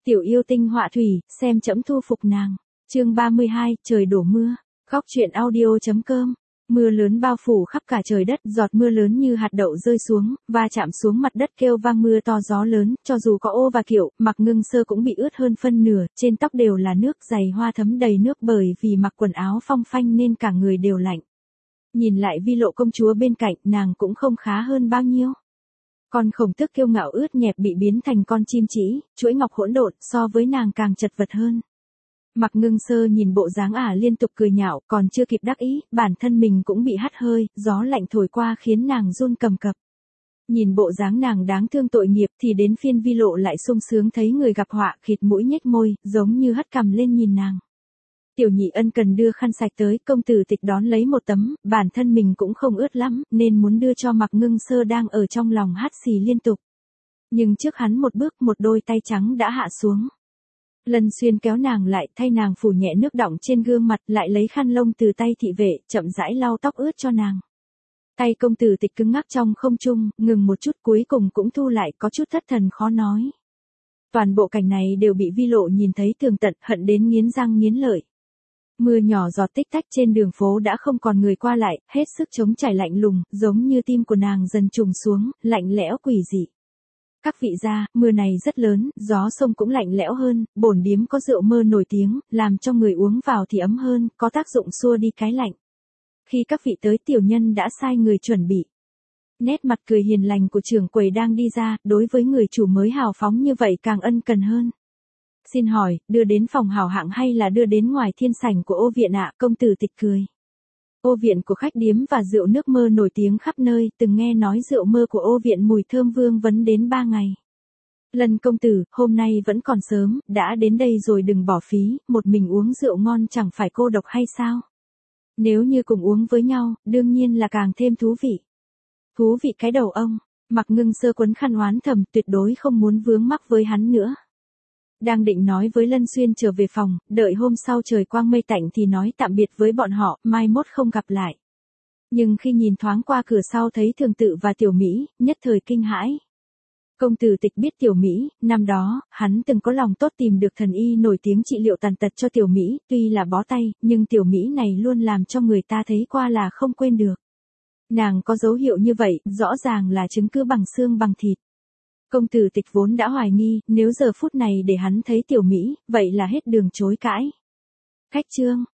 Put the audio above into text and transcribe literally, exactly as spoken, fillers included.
Tiểu yêu tinh họa thủy, xem trẫm thu phục nàng. Chương ba mươi hai, trời đổ mưa. Góc truyện audio chấm com. Mưa lớn bao phủ khắp cả trời đất, giọt mưa lớn như hạt đậu rơi xuống, va chạm xuống mặt đất kêu vang mưa to gió lớn, cho dù có ô và kiệu, Mặc Ngưng Sơ cũng bị ướt hơn phân nửa, trên tóc đều là nước, giày hoa thấm đầy nước bởi vì mặc quần áo phong phanh nên cả người đều lạnh. Nhìn lại Vi Lộ công chúa bên cạnh, nàng cũng không khá hơn bao nhiêu. Con khổng tước kiêu ngạo ướt nhẹp bị biến thành con chim chỉ, chuỗi ngọc hỗn độn, so với nàng càng chật vật hơn. Mặc Ngưng Sơ nhìn bộ dáng ả liên tục cười nhạo, còn chưa kịp đắc ý, bản thân mình cũng bị hắt hơi, gió lạnh thổi qua khiến nàng run cầm cập. Nhìn bộ dáng nàng đáng thương tội nghiệp thì đến phiên Vi Lộ lại sung sướng thấy người gặp họa, khịt mũi nhếch môi, giống như hất cằm lên nhìn nàng. Tiểu nhị ân cần đưa khăn sạch tới, công tử Tịch đón lấy một tấm, bản thân mình cũng không ướt lắm, nên muốn đưa cho Mặc Ngưng Sơ đang ở trong lòng hắt xì liên tục. Nhưng trước hắn một bước, một đôi tay trắng đã hạ xuống. Lân Xuyên kéo nàng lại, thay nàng phủ nhẹ nước đọng trên gương mặt, lại lấy khăn lông từ tay thị vệ, chậm rãi lau tóc ướt cho nàng. Tay công tử Tịch cứng ngắc trong không trung, ngừng một chút cuối cùng cũng thu lại, có chút thất thần khó nói. Toàn bộ cảnh này đều bị Vi Lộ nhìn thấy tường tận, hận đến nghiến răng nghiến lợi. Mưa nhỏ giọt tích tách trên đường phố đã không còn người qua lại, hết sức chống trải lạnh lùng, giống như tim của nàng dần trùng xuống, lạnh lẽo quỷ dị. Các vị gia, mưa này rất lớn, gió sông cũng lạnh lẽo hơn, bổn điếm có rượu mơ nổi tiếng, làm cho người uống vào thì ấm hơn, có tác dụng xua đi cái lạnh. Khi các vị tới tiểu nhân đã sai người chuẩn bị. Nét mặt cười hiền lành của trưởng quầy đang đi ra, đối với người chủ mới hào phóng như vậy càng ân cần hơn. Xin hỏi, đưa đến phòng hảo hạng hay là đưa đến ngoài thiên sảnh của ô viện ạ? Công tử Tịch cười. Ô viện của khách điếm và rượu nước mơ nổi tiếng khắp nơi, từng nghe nói rượu mơ của ô viện mùi thơm vương vấn đến ba ngày. Lần công tử, hôm nay vẫn còn sớm, đã đến đây rồi đừng bỏ phí, một mình uống rượu ngon chẳng phải cô độc hay sao? Nếu như cùng uống với nhau, đương nhiên là càng thêm thú vị. Thú vị cái đầu ông, Mặc Ngưng Sơ quấn khăn oán thầm, tuyệt đối không muốn vướng mắc với hắn nữa. Đang định nói với Lân Xuyên trở về phòng, đợi hôm sau trời quang mây tạnh thì nói tạm biệt với bọn họ, mai mốt không gặp lại. Nhưng khi nhìn thoáng qua cửa sau thấy Thường Tự và Tiểu Mỹ, nhất thời kinh hãi. Công tử Tịch biết Tiểu Mỹ, năm đó, hắn từng có lòng tốt tìm được thần y nổi tiếng trị liệu tàn tật cho Tiểu Mỹ, tuy là bó tay, nhưng Tiểu Mỹ này luôn làm cho người ta thấy qua là không quên được. Nàng có dấu hiệu như vậy, rõ ràng là chứng cứ bằng xương bằng thịt. Công tử Tịch vốn đã hoài nghi, nếu giờ phút này để hắn thấy Tiểu Mỹ, vậy là hết đường chối cãi. Khách trương,